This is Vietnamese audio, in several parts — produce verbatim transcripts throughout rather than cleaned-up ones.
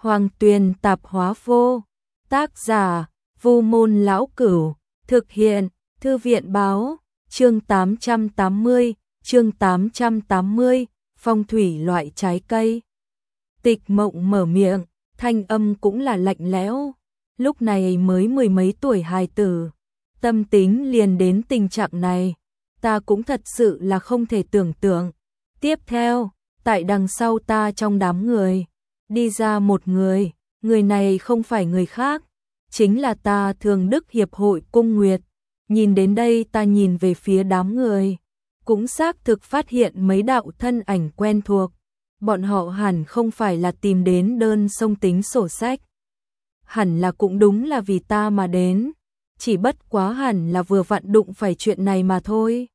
Hoàng Tuyền Tạp Hóa Vô. Tác giả: Vu Môn Lão Cửu. Thực hiện: Thư viện báo. Chương tám trăm tám mươi, chương tám trăm tám mươi, phong thủy loại trái cây. Tịch Mộng mở miệng, thanh âm cũng là lạnh lẽo. Lúc này mới mười mấy tuổi hài tử, tâm tính liền đến tình trạng này, ta cũng thật sự là không thể tưởng tượng. Tiếp theo, tại đằng sau ta trong đám người, đi ra một người, người này không phải người khác, chính là ta Thường Đức Hiệp hội Cung Nguyệt. Nhìn đến đây ta nhìn về phía đám người, cũng xác thực phát hiện mấy đạo thân ảnh quen thuộc. Bọn họ hẳn không phải là tìm đến đơn sông tính sổ sách. Hẳn là cũng đúng là vì ta mà đến, chỉ bất quá hẳn là vừa vặn đụng phải chuyện này mà thôi.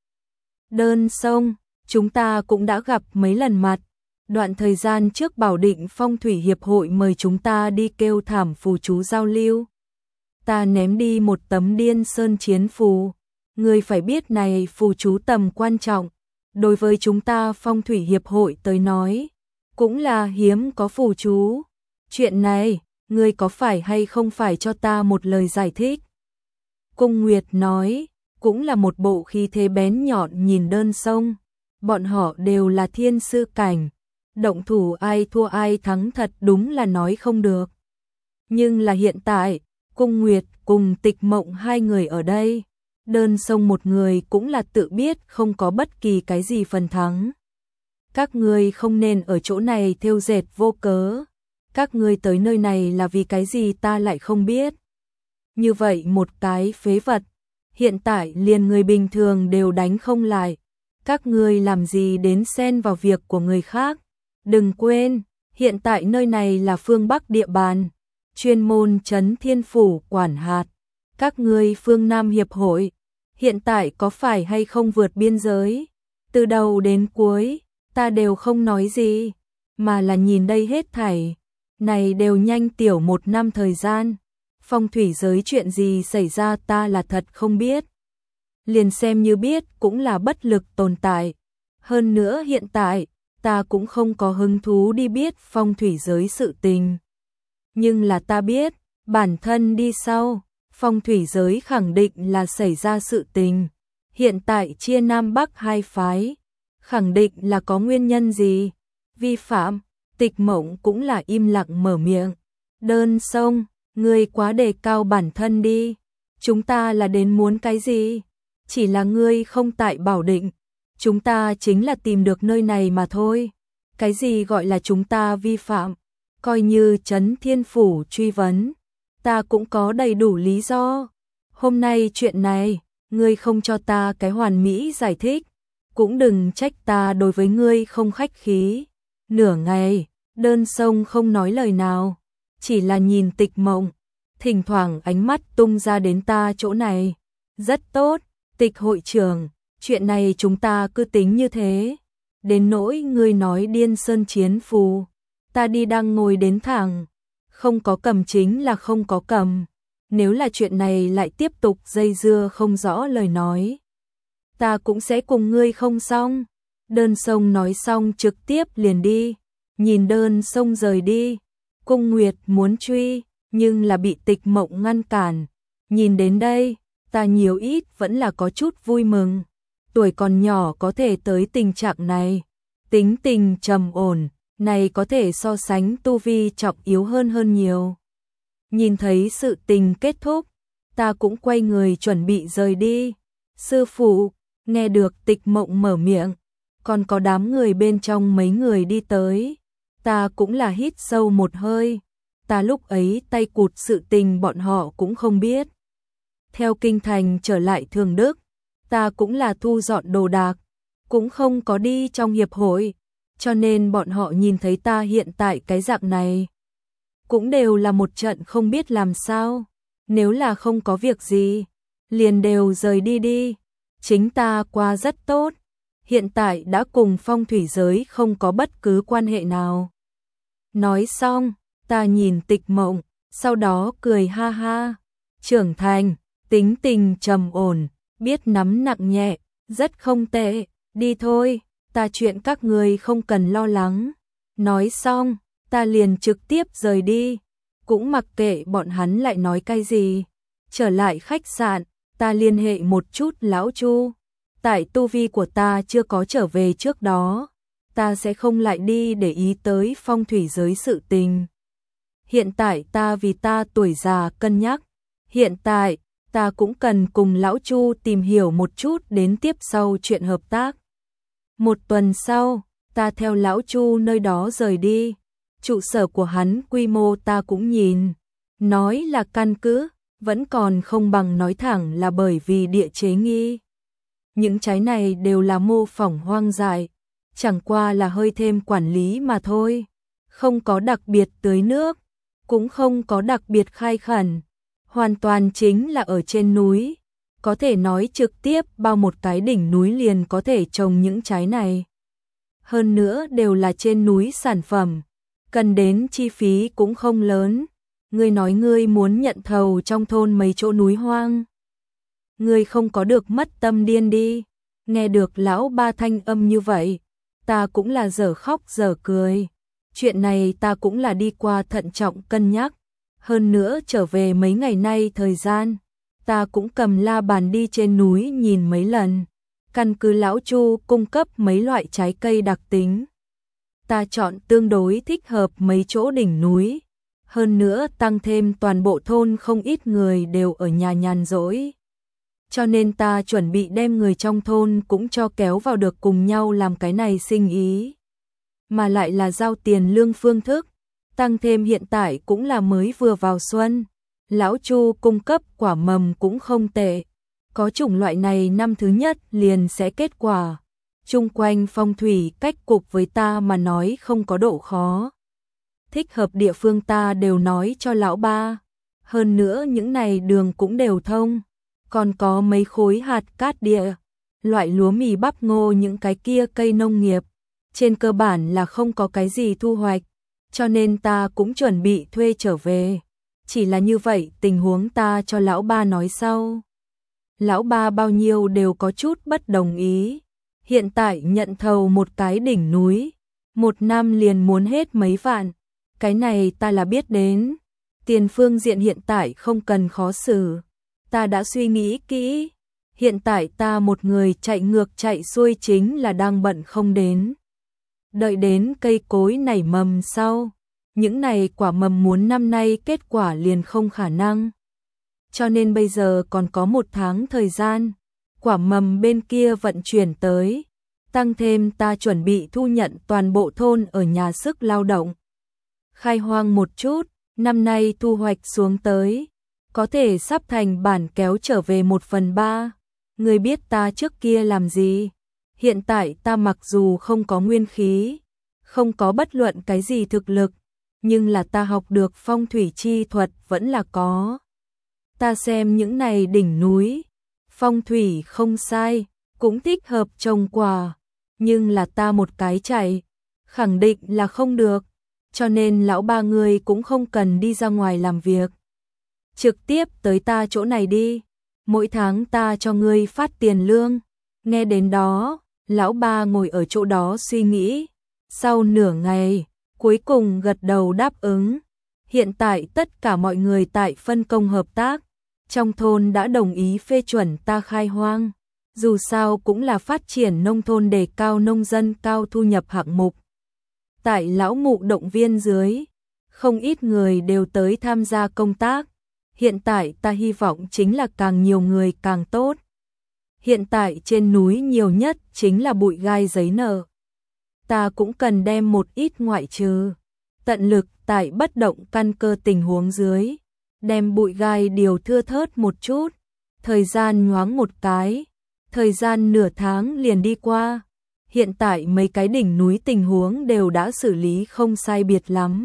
Đơn sông, chúng ta cũng đã gặp mấy lần mặt. Đoạn thời gian trước Bảo Định Phong Thủy Hiệp hội mời chúng ta đi kêu thảm phù chú giao lưu. Ta ném đi một tấm Điên Sơn chiến phù. Người phải biết này phù chú tầm quan trọng. Đối với chúng ta Phong Thủy Hiệp hội tới nói, cũng là hiếm có phù chú. Chuyện này, ngươi có phải hay không phải cho ta một lời giải thích? Cung Nguyệt nói, cũng là một bộ khí thế bén nhọn nhìn đơn sông. Bọn họ đều là thiên sư cảnh. Động thủ ai thua ai thắng thật đúng là nói không được. Nhưng là hiện tại, Cung Nguyệt cùng Tịch Mộng hai người ở đây. Đơn sông một người cũng là tự biết không có bất kỳ cái gì phần thắng. Các ngươi không nên ở chỗ này thêu dệt vô cớ. Các ngươi tới nơi này là vì cái gì ta lại không biết. Như vậy một cái phế vật, hiện tại liền người bình thường đều đánh không lại. Các ngươi làm gì đến xen vào việc của người khác. Đừng quên, hiện tại nơi này là phương Bắc địa bàn, chuyên môn trấn Thiên Phủ quản hạt. Các ngươi phương Nam Hiệp hội, hiện tại có phải hay không vượt biên giới? Từ đầu đến cuối, ta đều không nói gì, mà là nhìn đây hết thảy. Này đều nhanh tiểu một năm thời gian, phong thủy giới chuyện gì xảy ra ta là thật không biết. Liền xem như biết cũng là bất lực tồn tại. Hơn nữa hiện tại, ta cũng không có hứng thú đi biết phong thủy giới sự tình. Nhưng là ta biết, bản thân đi sau, phong thủy giới khẳng định là xảy ra sự tình. Hiện tại chia Nam Bắc hai phái, khẳng định là có nguyên nhân gì. Vi phạm, Tịch Mộng cũng là im lặng mở miệng. Đơn sông, ngươi quá đề cao bản thân đi. Chúng ta là đến muốn cái gì? Chỉ là ngươi không tại Bảo Định. Chúng ta chính là tìm được nơi này mà thôi. Cái gì gọi là chúng ta vi phạm? Coi như trấn Thiên Phủ truy vấn, ta cũng có đầy đủ lý do. Hôm nay chuyện này, ngươi không cho ta cái hoàn mỹ giải thích, cũng đừng trách ta đối với ngươi không khách khí. Nửa ngày, đơn sông không nói lời nào, chỉ là nhìn Tịch Mộng, thỉnh thoảng ánh mắt tung ra đến ta chỗ này. Rất tốt, Tịch hội trưởng, chuyện này chúng ta cứ tính như thế. Đến nỗi ngươi nói Điên Sơn chiến phù, ta đi đang ngồi đến thẳng, không có cầm chính là không có cầm. Nếu là chuyện này lại tiếp tục dây dưa không rõ lời nói, ta cũng sẽ cùng ngươi không xong. Đơn sông nói xong trực tiếp liền đi. Nhìn đơn sông rời đi, Cung Nguyệt muốn truy, nhưng là bị Tịch Mộng ngăn cản. Nhìn đến đây, ta nhiều ít vẫn là có chút vui mừng. Tuổi còn nhỏ có thể tới tình trạng này, tính tình trầm ổn, này có thể so sánh tu vi trọng yếu hơn hơn nhiều. Nhìn thấy sự tình kết thúc, ta cũng quay người chuẩn bị rời đi. Sư phụ, nghe được Tịch Mộng mở miệng, còn có đám người bên trong mấy người đi tới. Ta cũng là hít sâu một hơi, ta lúc ấy tay cụt sự tình bọn họ cũng không biết. Theo kinh thành trở lại Thường Đức, ta cũng là thu dọn đồ đạc, cũng không có đi trong hiệp hội, cho nên bọn họ nhìn thấy ta hiện tại cái dạng này, cũng đều là một trận không biết làm sao. Nếu là không có việc gì, liền đều rời đi đi. Chính ta qua rất tốt, hiện tại đã cùng phong thủy giới không có bất cứ quan hệ nào. Nói xong, ta nhìn Tịch Mộng, sau đó cười ha ha. Trưởng thành, tính tình trầm ổn, biết nắm nặng nhẹ, rất không tệ. Đi thôi, ta chuyện các người không cần lo lắng. Nói xong, ta liền trực tiếp rời đi, cũng mặc kệ bọn hắn lại nói cái gì. Trở lại khách sạn, ta liên hệ một chút lão Chu. Tại tu vi của ta chưa có trở về trước đó, ta sẽ không lại đi để ý tới phong thủy giới sự tình. Hiện tại ta vì ta tuổi già cân nhắc, hiện tại ta cũng cần cùng lão Chu tìm hiểu một chút đến tiếp sau chuyện hợp tác. Một tuần sau, ta theo lão Chu nơi đó rời đi. Trụ sở của hắn quy mô ta cũng nhìn, nói là căn cứ, vẫn còn không bằng nói thẳng là bởi vì địa chế nghi. Những trái này đều là mô phỏng hoang dại, chẳng qua là hơi thêm quản lý mà thôi, không có đặc biệt tưới nước, cũng không có đặc biệt khai khẩn, hoàn toàn chính là ở trên núi, có thể nói trực tiếp bao một cái đỉnh núi liền có thể trồng những trái này. Hơn nữa đều là trên núi sản phẩm, cần đến chi phí cũng không lớn. Ngươi nói ngươi muốn nhận thầu trong thôn mấy chỗ núi hoang, ngươi không có được mất tâm điên đi. Nghe được lão ba thanh âm như vậy, ta cũng là dở khóc dở cười. Chuyện này ta cũng là đi qua thận trọng cân nhắc. Hơn nữa trở về mấy ngày nay thời gian, ta cũng cầm la bàn đi trên núi nhìn mấy lần. Căn cứ lão Chu cung cấp mấy loại trái cây đặc tính, ta chọn tương đối thích hợp mấy chỗ đỉnh núi. Hơn nữa tăng thêm toàn bộ thôn không ít người đều ở nhà nhàn rỗi. Cho nên ta chuẩn bị đem người trong thôn cũng cho kéo vào được cùng nhau làm cái này sinh ý. Mà lại là giao tiền lương phương thức. Tăng thêm hiện tại cũng là mới vừa vào xuân. Lão Chu cung cấp quả mầm cũng không tệ. Có chủng loại này năm thứ nhất liền sẽ kết quả. Chung quanh phong thủy cách cục với ta mà nói không có độ khó. Thích hợp địa phương ta đều nói cho lão ba. Hơn nữa những này đường cũng đều thông. Còn có mấy khối hạt cát địa, loại lúa mì bắp ngô những cái kia cây nông nghiệp. Trên cơ bản là không có cái gì thu hoạch. Cho nên ta cũng chuẩn bị thuê trở về. Chỉ là như vậy tình huống ta cho lão ba nói sau. Lão ba bao nhiêu đều có chút bất đồng ý. Hiện tại nhận thầu một cái đỉnh núi, một năm liền muốn hết mấy vạn. Cái này ta là biết đến. Tiền phương diện hiện tại không cần khó xử. Ta đã suy nghĩ kỹ. Hiện tại ta một người chạy ngược chạy xuôi chính là đang bận không đến. Đợi đến cây cối nảy mầm sau. Những này quả mầm muốn năm nay kết quả liền không khả năng. Cho nên bây giờ còn có một tháng thời gian. Quả mầm bên kia vận chuyển tới. Tăng thêm ta chuẩn bị thu nhận toàn bộ thôn ở nhà sức lao động. Khai hoang một chút, năm nay thu hoạch xuống tới, có thể sắp thành bản kéo trở về một phần ba. Người biết ta trước kia làm gì? Hiện tại ta mặc dù không có nguyên khí, không có bất luận cái gì thực lực, nhưng là ta học được phong thủy chi thuật vẫn là có. Ta xem những này đỉnh núi, phong thủy không sai, cũng thích hợp trồng quả, nhưng là ta một cái chạy, khẳng định là không được. Cho nên lão ba người cũng không cần đi ra ngoài làm việc. Trực tiếp tới ta chỗ này đi. Mỗi tháng ta cho ngươi phát tiền lương. Nghe đến đó, lão ba ngồi ở chỗ đó suy nghĩ. Sau nửa ngày, cuối cùng gật đầu đáp ứng. Hiện tại tất cả mọi người tại phân công hợp tác. Trong thôn đã đồng ý phê chuẩn ta khai hoang. Dù sao cũng là phát triển nông thôn đề cao nông dân cao thu nhập hạng mục. Tại lão mụ động viên dưới, không ít người đều tới tham gia công tác. Hiện tại ta hy vọng chính là càng nhiều người càng tốt. Hiện tại trên núi nhiều nhất chính là bụi gai giấy nợ. Ta cũng cần đem một ít ngoại trừ. Tận lực tại bất động căn cơ tình huống dưới. Đem bụi gai điều thưa thớt một chút. Thời gian nhoáng một cái. Thời gian nửa tháng liền đi qua. Hiện tại mấy cái đỉnh núi tình huống đều đã xử lý không sai biệt lắm.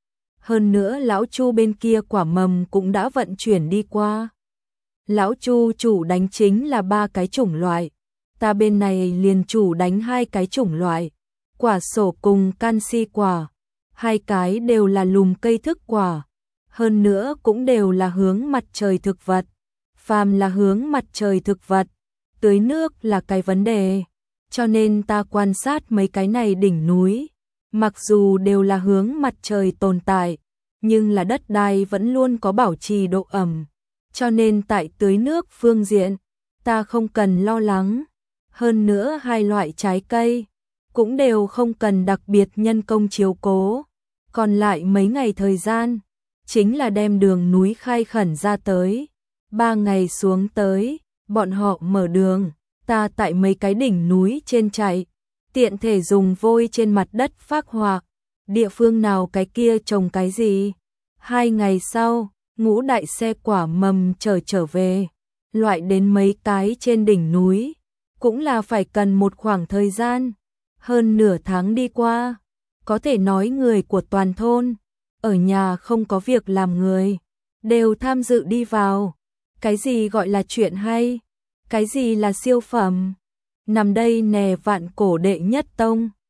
Hơn nữa lão Chu bên kia quả mầm cũng đã vận chuyển đi qua. Lão Chu chủ đánh chính là ba cái chủng loại. Ta bên này liền chủ đánh hai cái chủng loại. Quả sổ cùng canxi quả. Hai cái đều là lùm cây thức quả. Hơn nữa cũng đều là hướng mặt trời thực vật. Phàm là hướng mặt trời thực vật. Tưới nước là cái vấn đề. Cho nên ta quan sát mấy cái này đỉnh núi. Mặc dù đều là hướng mặt trời tồn tại, nhưng là đất đai vẫn luôn có bảo trì độ ẩm, cho nên tại tưới nước phương diện, ta không cần lo lắng. Hơn nữa hai loại trái cây cũng đều không cần đặc biệt nhân công chiếu cố. Còn lại mấy ngày thời gian, chính là đem đường núi khai khẩn ra tới. Ba ngày xuống tới, bọn họ mở đường, ta tại mấy cái đỉnh núi trên chạy, tiện thể dùng vôi trên mặt đất phác họa, địa phương nào cái kia trồng cái gì. Hai ngày sau, ngũ đại xe quả mầm trở trở về, loại đến mấy cái trên đỉnh núi, cũng là phải cần một khoảng thời gian. Hơn nửa tháng đi qua, có thể nói người của toàn thôn, ở nhà không có việc làm người, đều tham dự đi vào. Cái gì gọi là chuyện hay, cái gì là siêu phẩm. Nằm đây nè vạn cổ đệ nhất tông.